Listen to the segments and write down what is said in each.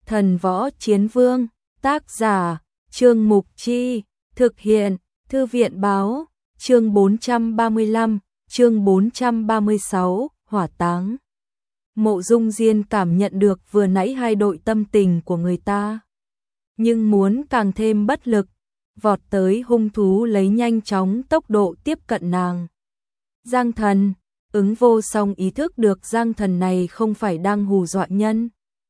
Thần Võ Chiến Vương, tác giả, Trương Mục Chi, thực hiện, Thư viện báo, chương 435, chương 436, hỏa táng. Mộ Dung Diên cảm nhận được vừa nãy hai đội tâm tình của người ta, nhưng muốn càng thêm bất lực, vọt tới hung thú lấy nhanh chóng tốc độ tiếp cận nàng. Giang Thần, Ứng Vô Song ý thức được Giang Thần này không phải đang hù dọa nhân,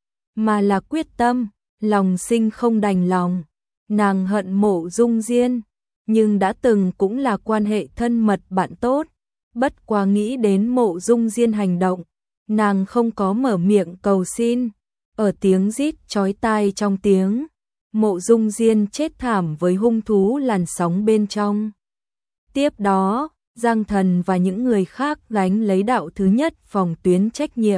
mà là quyết tâm, lòng sinh không đành lòng. Nàng hận Mộ Dung Diên, nhưng đã từng cũng là quan hệ thân mật bạn tốt, bất quá nghĩ đến Mộ Dung Diên hành động, nàng không có mở miệng cầu xin. Ở tiếng rít chói tai trong tiếng, Mộ Dung Diên chết thảm với hung thú làn sóng bên trong. Tiếp đó, Giang Thần và những người khác gánh lấy đạo thứ nhất phòng tuyến trách nhiệm,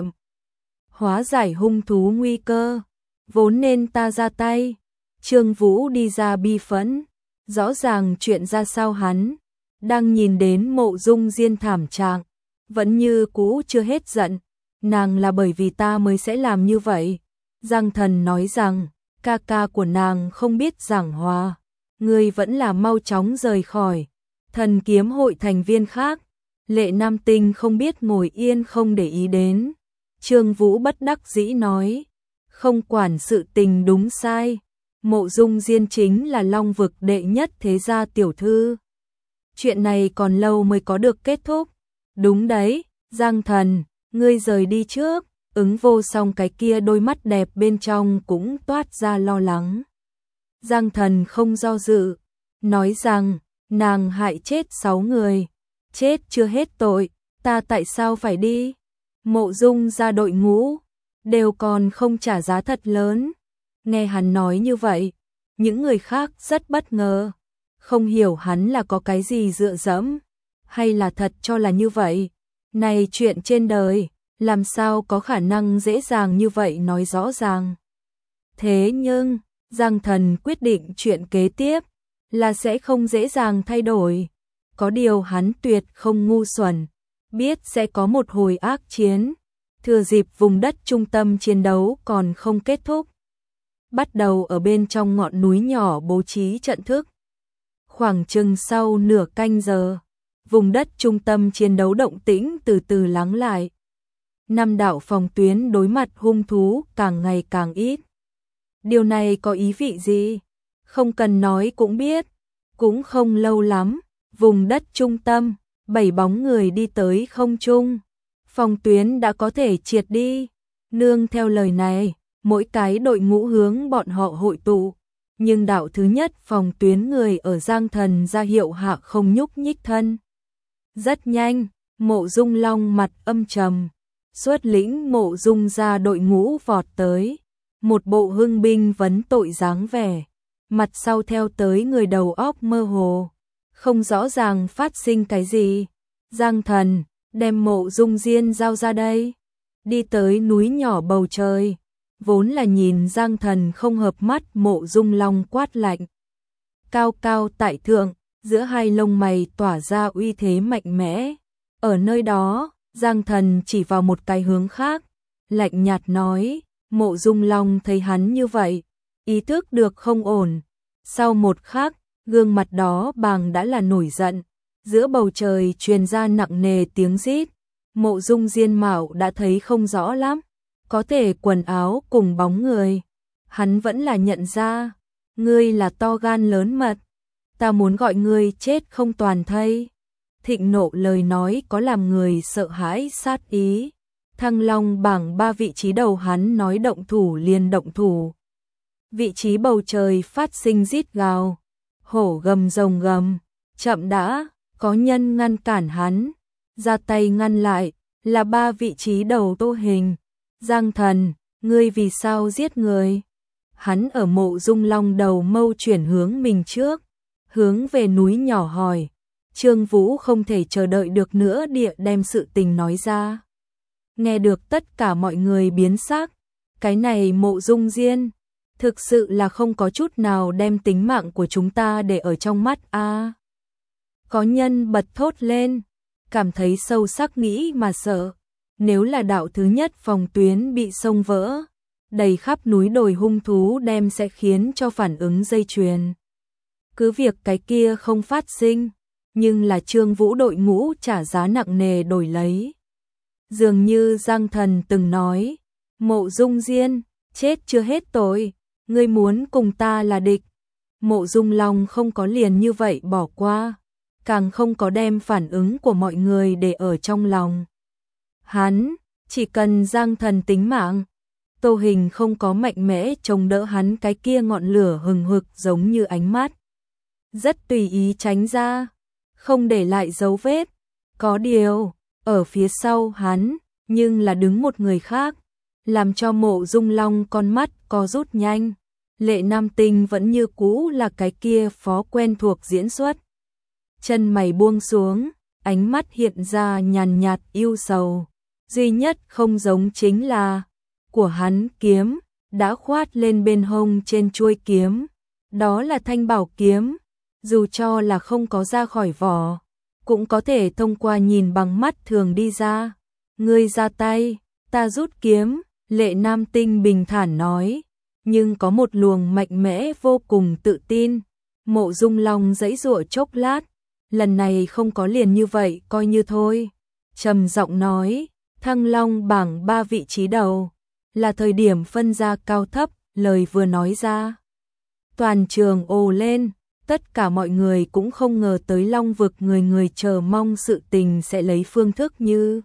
hóa giải hung thú nguy cơ, vốn nên ta ra tay. Trương Vũ đi ra bi phẫn, rõ ràng chuyện ra sao hắn đang nhìn đến Mộ Dung Diên thảm trạng, vẫn như cũ chưa hết giận. Nàng là bởi vì ta mới sẽ làm như vậy. Giang Thần nói rằng, ca ca của nàng không biết giảng hòa, ngươi vẫn là mau chóng rời khỏi Thần Kiếm hội thành viên khác. Lệ Nam Tinh không biết ngồi yên không để ý đến. Trương Vũ bất đắc dĩ nói, không quản sự tình đúng sai, Mộ Dung Diên chính là Long vực đệ nhất thế gia tiểu thư. Chuyện này còn lâu mới có được kết thúc. Đúng đấy, Giang Thần, ngươi rời đi trước. Ứng Vô Song cái kia đôi mắt đẹp bên trong cũng toát ra lo lắng. Giang Thần không do dự, nói rằng, nàng hại chết 6 người, chết chưa hết tội, ta tại sao phải đi? Mộ Dung ra đội ngũ, đều còn không trả giá thật lớn. Nghe hắn nói như vậy, những người khác rất bất ngờ, không hiểu hắn là có cái gì dựa dẫm, hay là thật cho là như vậy. Này chuyện trên đời, làm sao có khả năng dễ dàng như vậy nói rõ ràng. Thế nhưng, Giang Thần quyết định chuyện kế tiếp là sẽ không dễ dàng thay đổi. Có điều hắn tuyệt không ngu xuẩn, biết sẽ có một hồi ác chiến, thừa dịp vùng đất trung tâm chiến đấu còn không kết thúc, bắt đầu ở bên trong ngọn núi nhỏ bố trí trận thức. Khoảng chừng sau nửa canh giờ, vùng đất trung tâm chiến đấu động tĩnh từ từ lắng lại. 5 đạo phòng tuyến đối mặt hung thú càng ngày càng ít. Điều này có ý vị gì? Không cần nói cũng biết. Cũng không lâu lắm, vùng đất trung tâm, 7 bóng người đi tới không trung. Phòng tuyến đã có thể triệt đi. Nương theo lời này, mỗi cái đội ngũ hướng bọn họ hội tụ. Nhưng đạo thứ nhất phòng tuyến người ở Giang Thần ra hiệu hạ không nhúc nhích thân. Rất nhanh, Mộ Dung Long mặt âm trầm, xuất lĩnh Mộ Dung ra đội ngũ vọt tới. Một bộ hưng binh vấn tội dáng vẻ, mặt sau theo tới người đầu óc mơ hồ, không rõ ràng phát sinh cái gì. Giang Thần, đem Mộ Dung Diên giao ra đây. Đi tới núi nhỏ bầu trời, vốn là nhìn Giang Thần không hợp mắt Mộ Dung Long quát lạnh. Cao cao tại thượng, giữa hai lông mày tỏa ra uy thế mạnh mẽ. Ở nơi đó, Giang Thần chỉ vào một cái hướng khác, lạnh nhạt nói. Mộ Dung Long thấy hắn như vậy, ý thức được không ổn. Sau một khắc, gương mặt đó bàng đã là nổi giận. Giữa bầu trời truyền ra nặng nề tiếng rít. Mộ Dung Diên mạo đã thấy không rõ lắm, có thể quần áo cùng bóng người. Hắn vẫn là nhận ra, ngươi là to gan lớn mật, ta muốn gọi ngươi chết không toàn thây. Thịnh nộ lời nói có làm người sợ hãi sát ý. Thăng Long bảng 3 vị trí đầu hắn nói động thủ liền động thủ. Vị trí bầu trời phát sinh rít gào, hổ gầm rồng gầm, chậm đã, có nhân ngăn cản hắn, ra tay ngăn lại, là 3 vị trí đầu Tô Hình. Giang Thần, ngươi vì sao giết người? Hắn ở Mộ Dung Long đầu mâu chuyển hướng mình trước, hướng về núi nhỏ hỏi. Trương Vũ không thể chờ đợi được nữa địa đem sự tình nói ra. Nghe được tất cả mọi người biến sắc, cái này Mộ Dung Diên, thực sự là không có chút nào đem tính mạng của chúng ta để ở trong mắt a. Có nhân bật thốt lên, cảm thấy sâu sắc nghĩ mà sợ, nếu là đạo thứ nhất phòng tuyến bị xông vỡ, đầy khắp núi đồi hung thú đem sẽ khiến cho phản ứng dây chuyền. Cứ việc cái kia không phát sinh, nhưng là Trương Vũ đội ngũ trả giá nặng nề đổi lấy. Dường như Giang Thần từng nói, Mộ Dung Diên, chết chưa hết tội, ngươi muốn cùng ta là địch. Mộ Dung Long không có liền như vậy bỏ qua, càng không có đem phản ứng của mọi người để ở trong lòng. Hắn, chỉ cần Giang Thần tính mạng, Tô Hình không có mạnh mẽ chống đỡ hắn cái kia ngọn lửa hừng hực giống như ánh mắt. Rất tùy ý tránh ra, không để lại dấu vết. Có điều, ở phía sau hắn, nhưng là đứng một người khác, làm cho Mộ Dung Long con mắt co rút nhanh. Lệ Nam Tinh vẫn như cũ là cái kia phó quen thuộc diễn xuất. Chân mày buông xuống, ánh mắt hiện ra nhàn nhạt yêu sầu. Duy nhất không giống chính là của hắn kiếm đã khoát lên bên hông trên chuôi kiếm. Đó là thanh bảo kiếm, dù cho là không có ra khỏi vỏ, cũng có thể thông qua nhìn bằng mắt thường đi ra. Ngươi ra tay, ta rút kiếm, Lệ Nam Tinh bình thản nói, nhưng có một luồng mạnh mẽ vô cùng tự tin. Mộ Dung Long giãy giụa chốc lát, lần này không có liền như vậy coi như thôi. Trầm giọng nói, Thăng Long bảng 3 vị trí đầu, là thời điểm phân ra cao thấp, lời vừa nói ra. Toàn trường ồ lên, tất cả mọi người cũng không ngờ tới Long vực người người chờ mong sự tình sẽ lấy phương thức như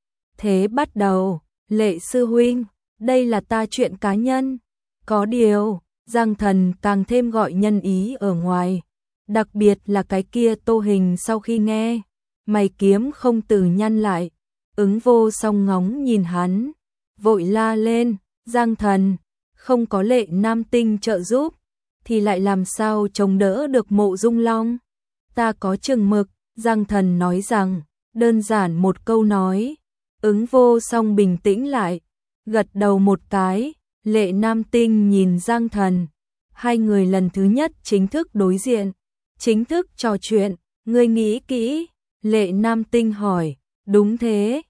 thế bắt đầu. Lệ sư huynh, đây là ta chuyện cá nhân. Có điều, Giang Thần càng thêm gọi nhân ý ở ngoài. Đặc biệt là cái kia Tô Hình sau khi nghe, mày kiếm không từ nhăn lại. Ứng Vô Song ngóng nhìn hắn, vội la lên, Giang Thần, không có Lệ Nam Tinh trợ giúp, thì lại làm sao chống đỡ được Mộ Dung Long. Ta có chừng mực, Giang Thần nói rằng, đơn giản một câu nói. Ứng Vô Song bình tĩnh lại, gật đầu một cái. Lệ Nam Tinh nhìn Giang Thần, hai người lần thứ nhất chính thức đối diện, chính thức trò chuyện. Ngươi nghĩ kỹ? Lệ Nam Tinh hỏi. Đúng thế.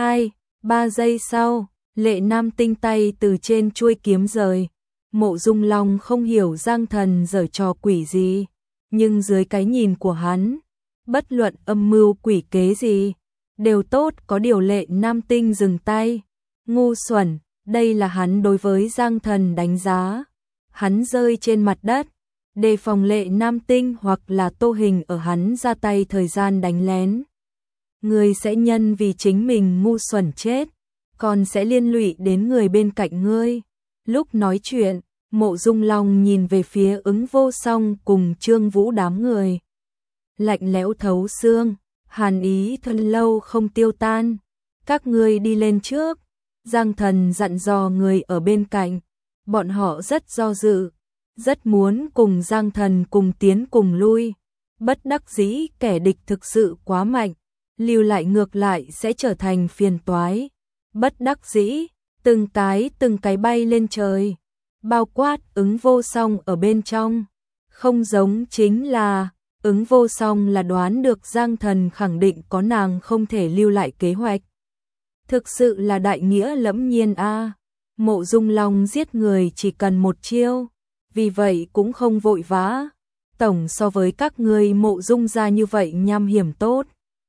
2-3 giây sau, Lệ Nam Tinh tay từ trên chuôi kiếm rời. Mộ Dung Long không hiểu Giang Thần giở trò quỷ gì, nhưng dưới cái nhìn của hắn, bất luận âm mưu quỷ kế gì đều tốt. Có điều Lệ Nam Tinh dừng tay. Ngu xuẩn, đây là hắn đối với Giang Thần đánh giá. Hắn rơi trên mặt đất, đề phòng Lệ Nam Tinh hoặc là Tô Hình ở hắn ra tay thời gian đánh lén. Người sẽ nhân vì chính mình ngu xuẩn chết, còn sẽ liên lụy đến người bên cạnh ngươi. Lúc nói chuyện, Mộ Dung Long nhìn về phía Ứng Vô Song cùng Trương Vũ đám người. Lạnh lẽo thấu xương, hàn ý thân lâu không tiêu tan. Các ngươi đi lên trước. Giang Thần dặn dò người ở bên cạnh. Bọn họ rất do dự, rất muốn cùng Giang Thần cùng tiến cùng lui. Bất đắc dĩ kẻ địch thực sự quá mạnh, lưu lại ngược lại sẽ trở thành phiền toái. Bất đắc dĩ, từng cái bay lên trời, bao quát Ứng Vô Song ở bên trong. Không giống chính là, Ứng Vô Song là đoán được Giang Thần khẳng định có nàng không thể lưu lại kế hoạch. Thực sự là đại nghĩa lẫm nhiên a. Mộ Dung Long giết người chỉ cần một chiêu, vì vậy cũng không vội vã. Tổng so với các ngươi Mộ Dung gia như vậy nham hiểm tốt.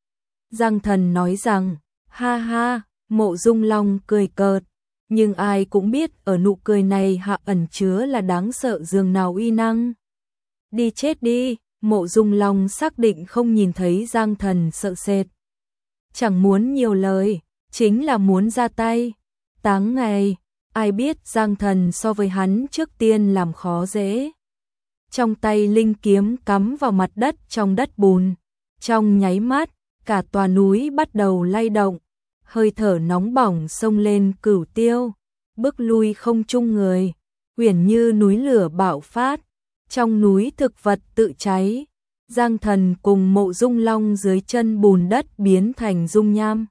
Giang Thần nói rằng, ha ha. Mộ Dung Long cười cợt, nhưng ai cũng biết ở nụ cười này hạ ẩn chứa là đáng sợ dường nào uy năng. Đi chết đi. Mộ Dung Long xác định không nhìn thấy Giang Thần sợ sệt, chẳng muốn nhiều lời, chính là muốn ra tay. Táng ngày, ai biết Giang Thần so với hắn trước tiên làm khó dễ. Trong tay linh kiếm cắm vào mặt đất trong đất bùn, trong nháy mắt, cả tòa núi bắt đầu lay động, hơi thở nóng bỏng xông lên cửu tiêu, bước lui không chung người, uyển như núi lửa bạo phát, trong núi thực vật tự cháy. Giang Thần cùng Mộ Dung Long dưới chân bùn đất biến thành dung nham.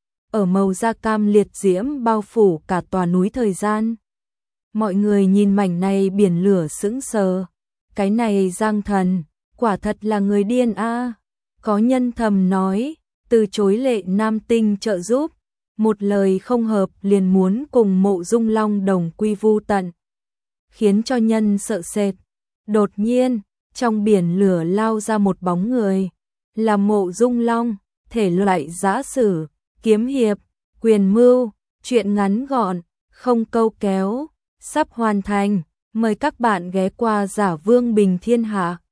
Ở màu da cam liệt diễm bao phủ cả tòa núi thời gian. Mọi người nhìn mảnh này biển lửa sững sờ. Cái này Giang Thần, quả thật là người điên a. Có nhân thầm nói, từ chối Lệ Nam Tinh trợ giúp, một lời không hợp liền muốn cùng Mộ Dung Long đồng quy vu tận, khiến cho nhân sợ sệt. Đột nhiên, trong biển lửa lao ra một bóng người, là Mộ Dung Long, thể loại giã sử, kiếm hiệp, quyền mưu, truyện ngắn gọn, không câu kéo, sắp hoàn thành. Mời các bạn ghé qua Giả Vương Bình Thiên Hạ.